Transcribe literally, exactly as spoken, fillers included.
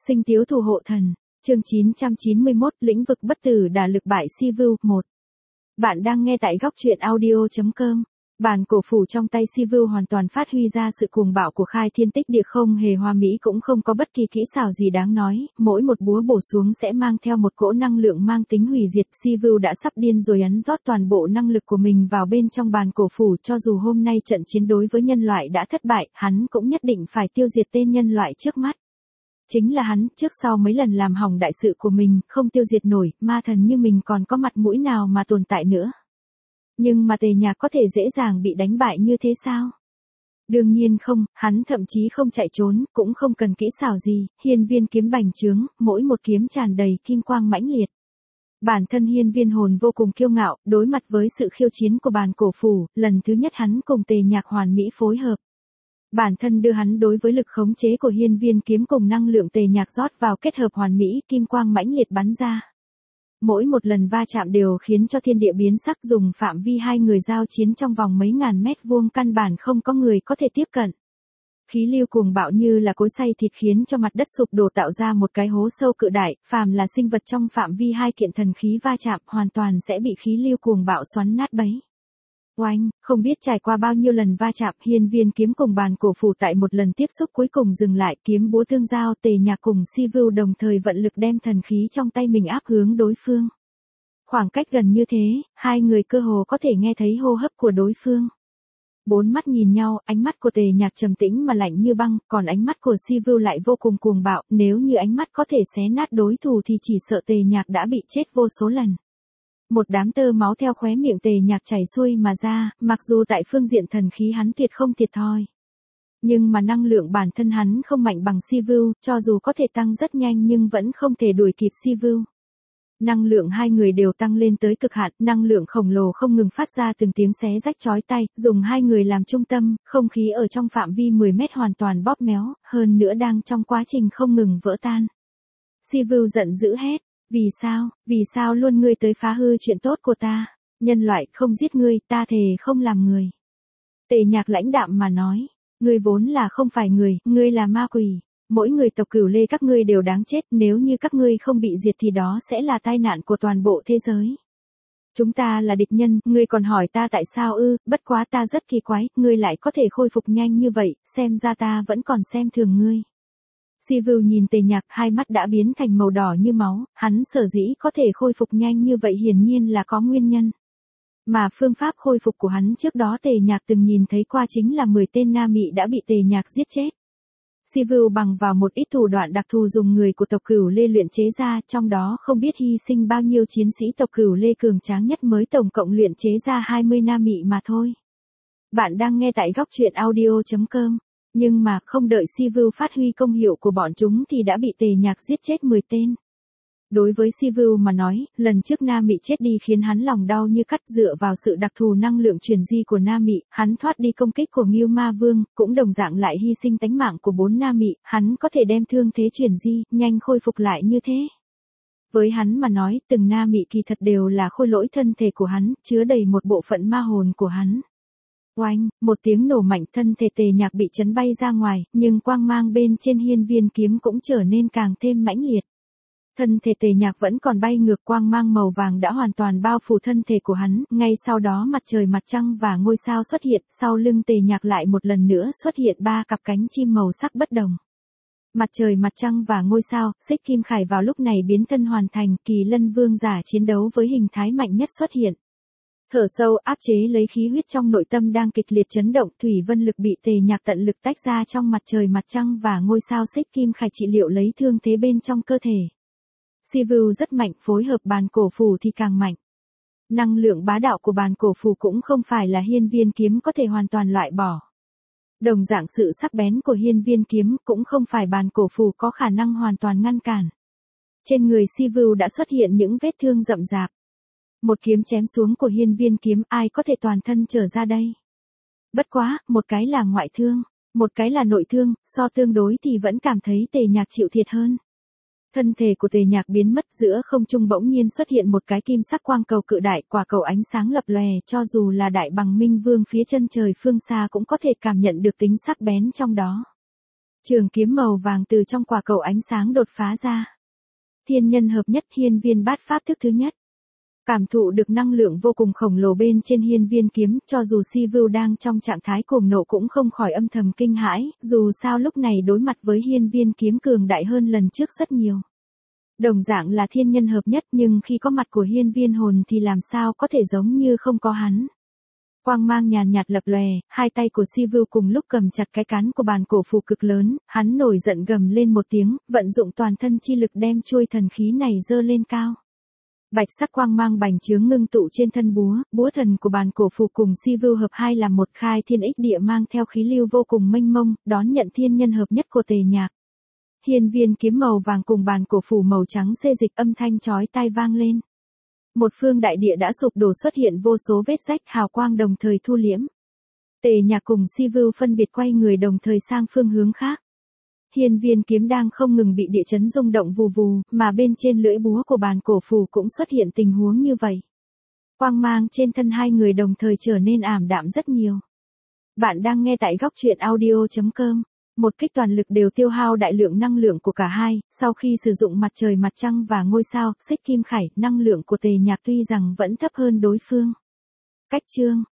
Sinh tiếu thủ hộ thần, chương chín trăm chín mươi mốt, lĩnh vực bất tử đả lực bại Sivu, một. Bạn đang nghe tại góc truyện audio chấm com. Bản cổ phủ trong tay Sivu hoàn toàn phát huy ra sự cuồng bạo của khai thiên tích địa, không hề hoa mỹ cũng không có bất kỳ kỹ xảo gì đáng nói, mỗi một búa bổ xuống sẽ mang theo một cỗ năng lượng mang tính hủy diệt. Sivu đã sắp điên rồi, hắn rót toàn bộ năng lực của mình vào bên trong bản cổ phủ, cho dù hôm nay trận chiến đối với nhân loại đã thất bại, hắn cũng nhất định phải tiêu diệt tên nhân loại trước mắt. Chính là hắn, trước sau mấy lần làm hỏng đại sự của mình, không tiêu diệt nổi, ma thần như mình còn có mặt mũi nào mà tồn tại nữa. Nhưng mà Tề Nhạc có thể dễ dàng bị đánh bại như thế sao? Đương nhiên không, hắn thậm chí không chạy trốn, cũng không cần kỹ xảo gì, hiên viên kiếm bành trướng, mỗi một kiếm tràn đầy kim quang mãnh liệt. Bản thân hiên viên hồn vô cùng kiêu ngạo, đối mặt với sự khiêu chiến của bản cổ phủ, lần thứ nhất hắn cùng Tề Nhạc hoàn mỹ phối hợp. Bản thân đưa hắn đối với lực khống chế của hiên viên kiếm cùng năng lượng Tề Nhạc rót vào kết hợp hoàn mỹ, kim quang mãnh liệt bắn ra. Mỗi một lần va chạm đều khiến cho thiên địa biến sắc, dùng phạm vi hai người giao chiến trong vòng mấy ngàn mét vuông căn bản không có người có thể tiếp cận. Khí lưu cuồng bạo như là cối xay thịt khiến cho mặt đất sụp đổ, tạo ra một cái hố sâu cự đại, phàm là sinh vật trong phạm vi hai kiện thần khí va chạm hoàn toàn sẽ bị khí lưu cuồng bạo xoắn nát bấy. Oanh, không biết trải qua bao nhiêu lần va chạm, hiên viên kiếm cùng bàn cổ phủ tại một lần tiếp xúc cuối cùng dừng lại, kiếm búa tương giao, Tề Nhạc cùng Sivu đồng thời vận lực đem thần khí trong tay mình áp hướng đối phương. Khoảng cách gần như thế, hai người cơ hồ có thể nghe thấy hô hấp của đối phương. Bốn mắt nhìn nhau, ánh mắt của Tề Nhạc trầm tĩnh mà lạnh như băng, còn ánh mắt của Sivu lại vô cùng cuồng bạo, nếu như ánh mắt có thể xé nát đối thủ thì chỉ sợ Tề Nhạc đã bị chết vô số lần. Một đám tơ máu theo khóe miệng Tề Nhạc chảy xuôi mà ra, mặc dù tại phương diện thần khí hắn tuyệt không thiệt thòi. Nhưng mà năng lượng bản thân hắn không mạnh bằng Sivu, cho dù có thể tăng rất nhanh nhưng vẫn không thể đuổi kịp Sivu. Năng lượng hai người đều tăng lên tới cực hạn, năng lượng khổng lồ không ngừng phát ra từng tiếng xé rách chói tai, dùng hai người làm trung tâm, không khí ở trong phạm vi mười mét hoàn toàn bóp méo, hơn nữa đang trong quá trình không ngừng vỡ tan. Sivu giận dữ hét. Vì sao, vì sao luôn ngươi tới phá hư chuyện tốt của ta? Nhân loại không giết ngươi, ta thề không làm người. Tề Nhạc lãnh đạm mà nói, ngươi vốn là không phải người, ngươi là ma quỷ. Mỗi người tộc Cửu Lê các ngươi đều đáng chết, nếu như các ngươi không bị diệt thì đó sẽ là tai nạn của toàn bộ thế giới. Chúng ta là địch nhân, ngươi còn hỏi ta tại sao ư, bất quá ta rất kỳ quái, ngươi lại có thể khôi phục nhanh như vậy, xem ra ta vẫn còn xem thường ngươi. Sivu nhìn Tề Nhạc, hai mắt đã biến thành màu đỏ như máu, hắn sở dĩ có thể khôi phục nhanh như vậy hiển nhiên là có nguyên nhân. Mà phương pháp khôi phục của hắn trước đó Tề Nhạc từng nhìn thấy qua, chính là mười tên na mị đã bị Tề Nhạc giết chết. Sivu bằng vào một ít thủ đoạn đặc thù dùng người của tộc Cửu Lê luyện chế ra, trong đó không biết hy sinh bao nhiêu chiến sĩ tộc Cửu Lê cường tráng nhất mới tổng cộng luyện chế ra hai mươi na mị mà thôi. Bạn đang nghe tại góc truyện audio chấm com. Nhưng mà không đợi Sivu phát huy công hiệu của bọn chúng thì đã bị Tề Nhạc giết chết mười tên. Đối với Sivu mà nói, lần trước Na Mị chết đi khiến hắn lòng đau như cắt, dựa vào sự đặc thù năng lượng truyền di của Na Mị, hắn thoát đi công kích của Ngưu Ma Vương, cũng đồng dạng lại hy sinh tánh mạng của bốn Na Mị, hắn có thể đem thương thế truyền di, nhanh khôi phục lại như thế. Với hắn mà nói, từng Na Mị kỳ thật đều là khôi lỗi thân thể của hắn, chứa đầy một bộ phận ma hồn của hắn. Oanh, một tiếng nổ mạnh, thân thể Tề Nhạc bị chấn bay ra ngoài, nhưng quang mang bên trên hiên viên kiếm cũng trở nên càng thêm mãnh liệt. Thân thể Tề Nhạc vẫn còn bay ngược, quang mang màu vàng đã hoàn toàn bao phủ thân thể của hắn, ngay sau đó mặt trời, mặt trăng và ngôi sao xuất hiện, sau lưng Tề Nhạc lại một lần nữa xuất hiện ba cặp cánh chim màu sắc bất đồng. Mặt trời, mặt trăng và ngôi sao, Xích Kim Khải vào lúc này biến thân hoàn thành, Kỳ Lân Vương giả chiến đấu với hình thái mạnh nhất xuất hiện. Thở sâu, áp chế lấy khí huyết trong nội tâm đang kịch liệt chấn động, thủy vân lực bị Tề Nhạc tận lực tách ra trong mặt trời, mặt trăng và ngôi sao. Xích Kim Khải trị liệu lấy thương thế bên trong cơ thể. Sivu rất mạnh, phối hợp bàn cổ phủ thì càng mạnh. Năng lượng bá đạo của bàn cổ phủ cũng không phải là hiên viên kiếm có thể hoàn toàn loại bỏ. Đồng dạng sự sắc bén của hiên viên kiếm cũng không phải bàn cổ phủ có khả năng hoàn toàn ngăn cản. Trên người Sivu đã xuất hiện những vết thương rậm rạp. Một kiếm chém xuống của hiên viên kiếm, ai có thể toàn thân trở ra đây? Bất quá, một cái là ngoại thương, một cái là nội thương, so tương đối thì vẫn cảm thấy Tề Nhạc chịu thiệt hơn. Thân thể của Tề Nhạc biến mất, giữa không trung bỗng nhiên xuất hiện một cái kim sắc quang cầu cự đại, quả cầu ánh sáng lập lòe, cho dù là đại bằng minh vương phía chân trời phương xa cũng có thể cảm nhận được tính sắc bén trong đó. Trường kiếm màu vàng từ trong quả cầu ánh sáng đột phá ra. Thiên nhân hợp nhất hiên viên bát pháp thức thứ nhất. Cảm thụ được năng lượng vô cùng khổng lồ bên trên hiên viên kiếm, cho dù Si Vưu đang trong trạng thái cuồng nộ cũng không khỏi âm thầm kinh hãi, dù sao lúc này đối mặt với hiên viên kiếm cường đại hơn lần trước rất nhiều. Đồng dạng là thiên nhân hợp nhất nhưng khi có mặt của hiên viên hồn thì làm sao có thể giống như không có hắn. Quang mang nhàn nhạt lập lòe, hai tay của Si Vưu cùng lúc cầm chặt cái cán của bàn cổ phù cực lớn, hắn nổi giận gầm lên một tiếng, vận dụng toàn thân chi lực đem chuôi thần khí này dơ lên cao. Bạch sắc quang mang bành trướng ngưng tụ trên thân búa, búa thần của bàn cổ phù cùng Si Vưu hợp hai làm một, khai thiên ích địa mang theo khí lưu vô cùng mênh mông, đón nhận thiên nhân hợp nhất của Tề Nhạc. Hiên viên kiếm màu vàng cùng bàn cổ phù màu trắng xê dịch, âm thanh chói tai vang lên. Một phương đại địa đã sụp đổ, xuất hiện vô số vết rách, hào quang đồng thời thu liễm. Tề Nhạc cùng Si Vưu phân biệt quay người đồng thời sang phương hướng khác. Hiên viên kiếm đang không ngừng bị địa chấn rung động vù vù, mà bên trên lưỡi búa của bàn cổ phù cũng xuất hiện tình huống như vậy. Quang mang trên thân hai người đồng thời trở nên ảm đạm rất nhiều. Bạn đang nghe tại góc truyện audio chấm com. Một kích toàn lực đều tiêu hao đại lượng năng lượng của cả hai, sau khi sử dụng mặt trời mặt trăng và ngôi sao, xích kim khải, năng lượng của Tề Nhạc tuy rằng vẫn thấp hơn đối phương. Cách chương